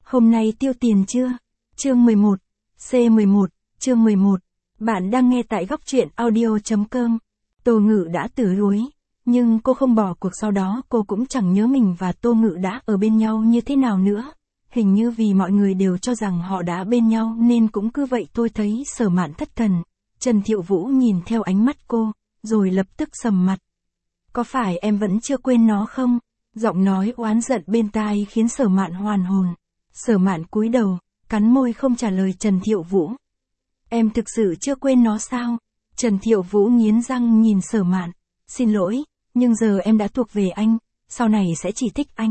Hôm nay tiêu tiền chưa? Chương 11. C11, chương 11. Bạn đang nghe tại góc truyện audio.com. Tô Ngự đã từ chối, nhưng cô không bỏ cuộc, sau đó cô cũng chẳng nhớ mình và Tô Ngự đã ở bên nhau như thế nào nữa. Hình như vì mọi người đều cho rằng họ đã bên nhau nên cũng cứ vậy tôi thấy Sở Mạn thất thần. Trần Thiệu Vũ nhìn theo ánh mắt cô, rồi lập tức sầm mặt. Có phải em vẫn chưa quên nó không? Giọng nói oán giận bên tai khiến Sở Mạn hoàn hồn. Sở Mạn cúi đầu, cắn môi không trả lời Trần Thiệu Vũ. Em thực sự chưa quên nó sao? Trần Thiệu Vũ nghiến răng nhìn Sở Mạn. Xin lỗi, nhưng giờ em đã thuộc về anh, sau này sẽ chỉ thích anh.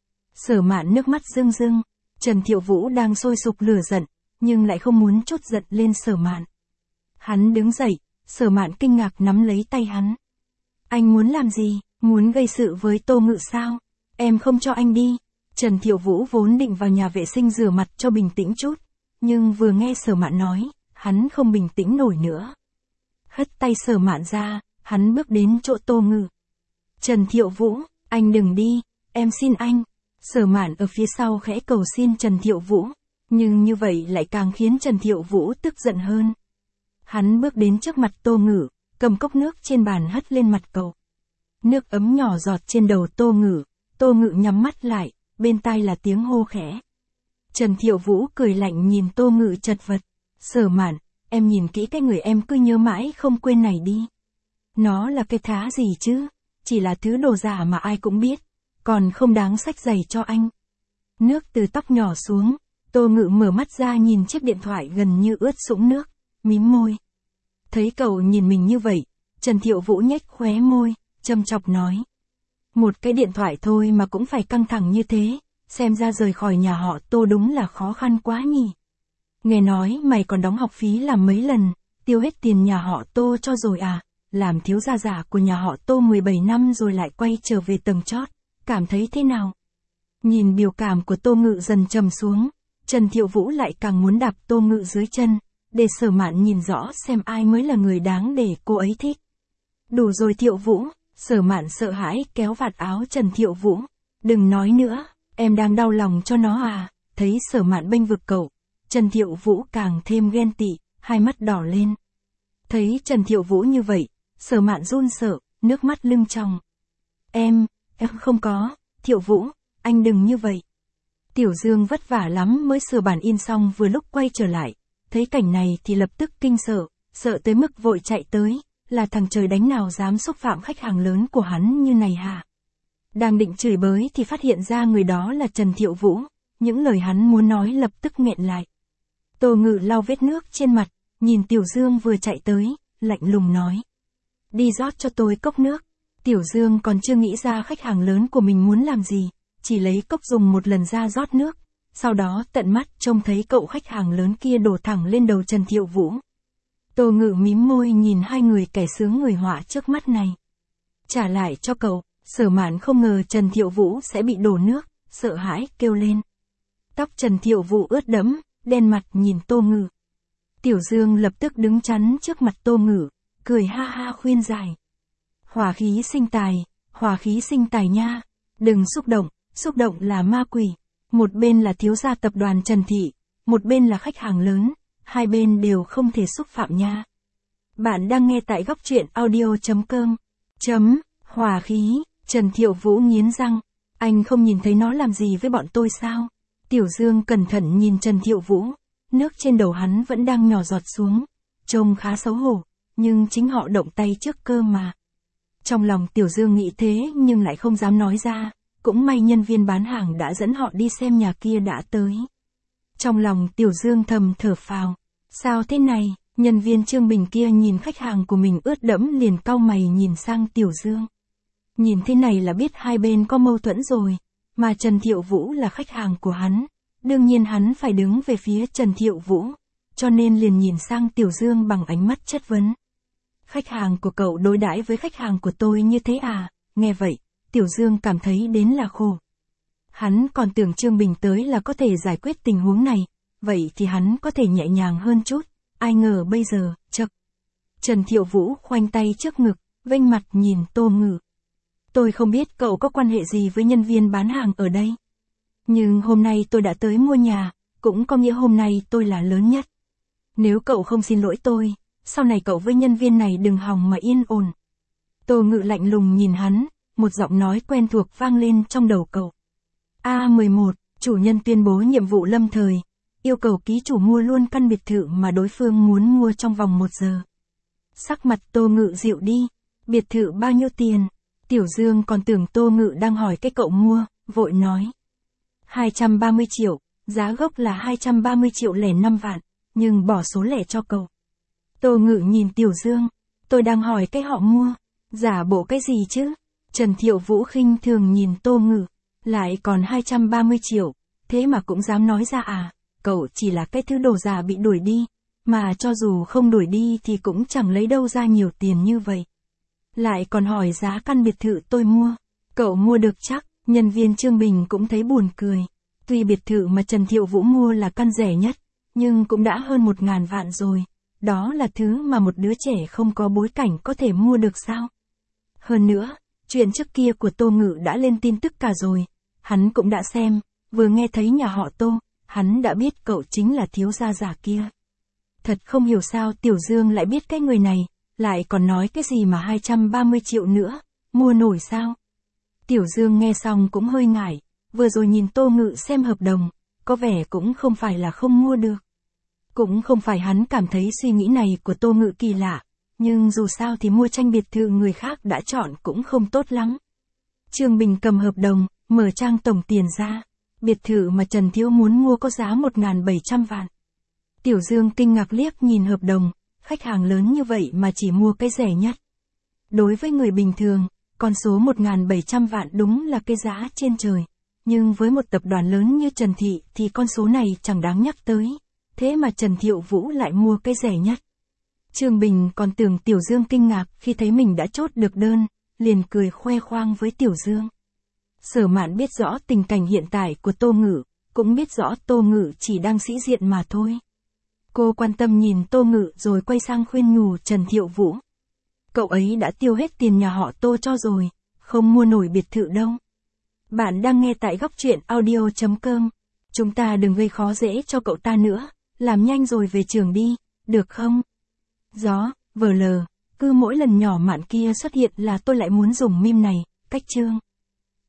Sở Mạn nước mắt rưng rưng. Trần Thiệu Vũ đang sôi sục lửa giận, nhưng lại không muốn trút giận lên Sở Mạn. Hắn đứng dậy, Sở Mạn kinh ngạc nắm lấy tay hắn. Anh muốn làm gì? Muốn gây sự với Tô Ngự sao? Em không cho anh đi. Trần Thiệu Vũ vốn định vào nhà vệ sinh rửa mặt cho bình tĩnh chút, nhưng vừa nghe Sở Mạn nói, hắn không bình tĩnh nổi nữa. Hất tay Sở Mạn ra, hắn bước đến chỗ Tô Ngự. Trần Thiệu Vũ, anh đừng đi, em xin anh. Sở Mạn ở phía sau khẽ cầu xin Trần Thiệu Vũ, nhưng như vậy lại càng khiến Trần Thiệu Vũ tức giận hơn. Hắn bước đến trước mặt Tô Ngự, cầm cốc nước trên bàn hất lên mặt cậu. Nước ấm nhỏ giọt trên đầu Tô Ngự nhắm mắt lại, bên tai là tiếng hô khẽ. Trần Thiệu Vũ cười lạnh nhìn Tô Ngự chật vật. Sở Mạn, em nhìn kỹ cái người em cứ nhớ mãi không quên này đi. Nó là cái thá gì chứ? Chỉ là thứ đồ giả mà ai cũng biết, còn không đáng xách giày cho anh. Nước từ tóc nhỏ xuống, Tô Ngự mở mắt ra nhìn chiếc điện thoại gần như ướt sũng nước, mím môi. Thấy cậu nhìn mình như vậy, Trần Thiệu Vũ nhếch khóe môi, châm chọc nói. Một cái điện thoại thôi mà cũng phải căng thẳng như thế, xem ra rời khỏi nhà họ Tô đúng là khó khăn quá nhỉ. Nghe nói mày còn đóng học phí làm mấy lần, tiêu hết tiền nhà họ Tô cho rồi à, làm thiếu gia giả của nhà họ Tô 17 năm rồi lại quay trở về tầng chót, cảm thấy thế nào? Nhìn biểu cảm của Tô Ngự dần trầm xuống, Trần Thiệu Vũ lại càng muốn đạp Tô Ngự dưới chân, để Sở Mạn nhìn rõ xem ai mới là người đáng để cô ấy thích. Đủ rồi Thiệu Vũ. Sở Mạn sợ hãi kéo vạt áo Trần Thiệu Vũ. Đừng nói nữa, em đang đau lòng cho nó à? Thấy Sở Mạn bênh vực cậu, Trần Thiệu Vũ càng thêm ghen tị, hai mắt đỏ lên. Thấy Trần Thiệu Vũ như vậy, Sở Mạn run sợ, nước mắt lưng tròng. Em không có, Thiệu Vũ, anh đừng như vậy. Tiểu Dương vất vả lắm mới sửa bản in xong vừa lúc quay trở lại, thấy cảnh này thì lập tức kinh sợ tới mức vội chạy tới. Là thằng trời đánh nào dám xúc phạm khách hàng lớn của hắn như này hả? Đang định chửi bới thì phát hiện ra người đó là Trần Thiệu Vũ, những lời hắn muốn nói lập tức nghẹn lại. Tô Ngự lau vết nước trên mặt, nhìn Tiểu Dương vừa chạy tới, lạnh lùng nói. Đi rót cho tôi cốc nước. Tiểu Dương còn chưa nghĩ ra khách hàng lớn của mình muốn làm gì, chỉ lấy cốc dùng một lần ra rót nước, sau đó tận mắt trông thấy cậu khách hàng lớn kia đổ thẳng lên đầu Trần Thiệu Vũ. Tô Ngự mím môi nhìn hai người kẻ sướng người họa trước mắt này. Trả lại cho cậu. Sở Mạn không ngờ Trần Thiệu Vũ sẽ bị đổ nước, sợ hãi kêu lên. Tóc Trần Thiệu Vũ ướt đẫm, đen mặt nhìn Tô Ngự. Tiểu Dương lập tức đứng chắn trước mặt Tô Ngự, cười ha ha khuyên giải. Hỏa khí sinh tài nha, đừng xúc động là ma quỷ. Một bên là thiếu gia tập đoàn Trần Thị, một bên là khách hàng lớn. Hai bên đều không thể xúc phạm nha. Bạn đang nghe tại góc truyện audio.com. Hỏa khí, Trần Thiệu Vũ nghiến răng. Anh không nhìn thấy nó làm gì với bọn tôi sao? Tiểu Dương cẩn thận nhìn Trần Thiệu Vũ. Nước trên đầu hắn vẫn đang nhỏ giọt xuống. Trông khá xấu hổ, nhưng chính họ động tay trước cơ mà. Trong lòng Tiểu Dương nghĩ thế nhưng lại không dám nói ra. Cũng may nhân viên bán hàng đã dẫn họ đi xem nhà kia đã tới. Trong lòng Tiểu Dương thầm thở phào. Sao thế này? Nhân viên Trương Bình kia nhìn khách hàng của mình ướt đẫm liền cau mày nhìn sang Tiểu Dương. Nhìn thế này là biết hai bên có mâu thuẫn rồi. Mà Trần Thiệu Vũ là khách hàng của hắn. Đương nhiên hắn phải đứng về phía Trần Thiệu Vũ. Cho nên liền nhìn sang Tiểu Dương bằng ánh mắt chất vấn. Khách hàng của cậu đối đãi với khách hàng của tôi như thế à? Nghe vậy, Tiểu Dương cảm thấy đến là khổ. Hắn còn tưởng Trương Bình tới là có thể giải quyết tình huống này, vậy thì hắn có thể nhẹ nhàng hơn chút, ai ngờ bây giờ, chậc. Trần Thiệu Vũ khoanh tay trước ngực, vênh mặt nhìn Tô Ngự. Tôi không biết cậu có quan hệ gì với nhân viên bán hàng ở đây. Nhưng hôm nay tôi đã tới mua nhà, cũng có nghĩa hôm nay tôi là lớn nhất. Nếu cậu không xin lỗi tôi, sau này cậu với nhân viên này đừng hòng mà yên ổn. Tô Ngự lạnh lùng nhìn hắn, một giọng nói quen thuộc vang lên trong đầu cậu. A11, chủ nhân tuyên bố nhiệm vụ lâm thời, yêu cầu ký chủ mua luôn căn biệt thự mà đối phương muốn mua trong vòng 1 giờ. Sắc mặt Tô Ngự dịu đi, biệt thự bao nhiêu tiền? Tiểu Dương còn tưởng Tô Ngự đang hỏi cái cậu mua, vội nói. 230 triệu, giá gốc là 230 triệu lẻ 5 vạn, nhưng bỏ số lẻ cho cậu. Tô Ngự nhìn Tiểu Dương, tôi đang hỏi cái họ mua, giả bộ cái gì chứ? Trần Thiệu Vũ khinh thường nhìn Tô Ngự, lại còn 230 triệu, thế mà cũng dám nói ra à, cậu chỉ là cái thứ đồ giả bị đuổi đi, mà cho dù không đuổi đi thì cũng chẳng lấy đâu ra nhiều tiền như vậy. Lại còn hỏi giá căn biệt thự tôi mua, cậu mua được chắc? Nhân viên Trương Bình cũng thấy buồn cười. Tuy biệt thự mà Trần Thiệu Vũ mua là căn rẻ nhất, nhưng cũng đã hơn 1.000 vạn rồi. Đó là thứ mà một đứa trẻ không có bối cảnh có thể mua được sao? Hơn nữa, chuyện trước kia của Tô Ngự đã lên tin tức cả rồi. Hắn cũng đã xem, vừa nghe thấy nhà họ Tô, hắn đã biết cậu chính là thiếu gia giả kia. Thật không hiểu sao Tiểu Dương lại biết cái người này, lại còn nói cái gì mà 230 triệu nữa, mua nổi sao? Tiểu Dương nghe xong cũng hơi ngại, vừa rồi nhìn Tô Ngự xem hợp đồng, có vẻ cũng không phải là không mua được. Cũng không phải hắn cảm thấy suy nghĩ này của Tô Ngự kỳ lạ, nhưng dù sao thì mua tranh biệt thự người khác đã chọn cũng không tốt lắm. Trương Bình cầm hợp đồng, mở trang tổng tiền ra, biệt thự mà Trần Thiếu muốn mua có giá 1.700 vạn. Tiểu Dương kinh ngạc liếc nhìn hợp đồng, khách hàng lớn như vậy mà chỉ mua cái rẻ nhất. Đối với người bình thường, con số 1.700 vạn đúng là cái giá trên trời, nhưng với một tập đoàn lớn như Trần Thị thì con số này chẳng đáng nhắc tới, thế mà Trần Thiệu Vũ lại mua cái rẻ nhất. Trương Bình còn tưởng Tiểu Dương kinh ngạc khi thấy mình đã chốt được đơn, liền cười khoe khoang với Tiểu Dương. Sở Mạn biết rõ tình cảnh hiện tại của Tô Ngự, cũng biết rõ Tô Ngự chỉ đang sĩ diện mà thôi. Cô quan tâm nhìn Tô Ngự rồi quay sang khuyên nhủ Trần Thiệu Vũ. Cậu ấy đã tiêu hết tiền nhà họ Tô cho rồi, không mua nổi biệt thự đâu. Bạn đang nghe tại góc truyện audio.com. Chúng ta đừng gây khó dễ cho cậu ta nữa, làm nhanh rồi về trường đi, được không? Gió, vờ lờ, cứ mỗi lần nhỏ Mạn kia xuất hiện là tôi lại muốn dùng meme này, cách chương.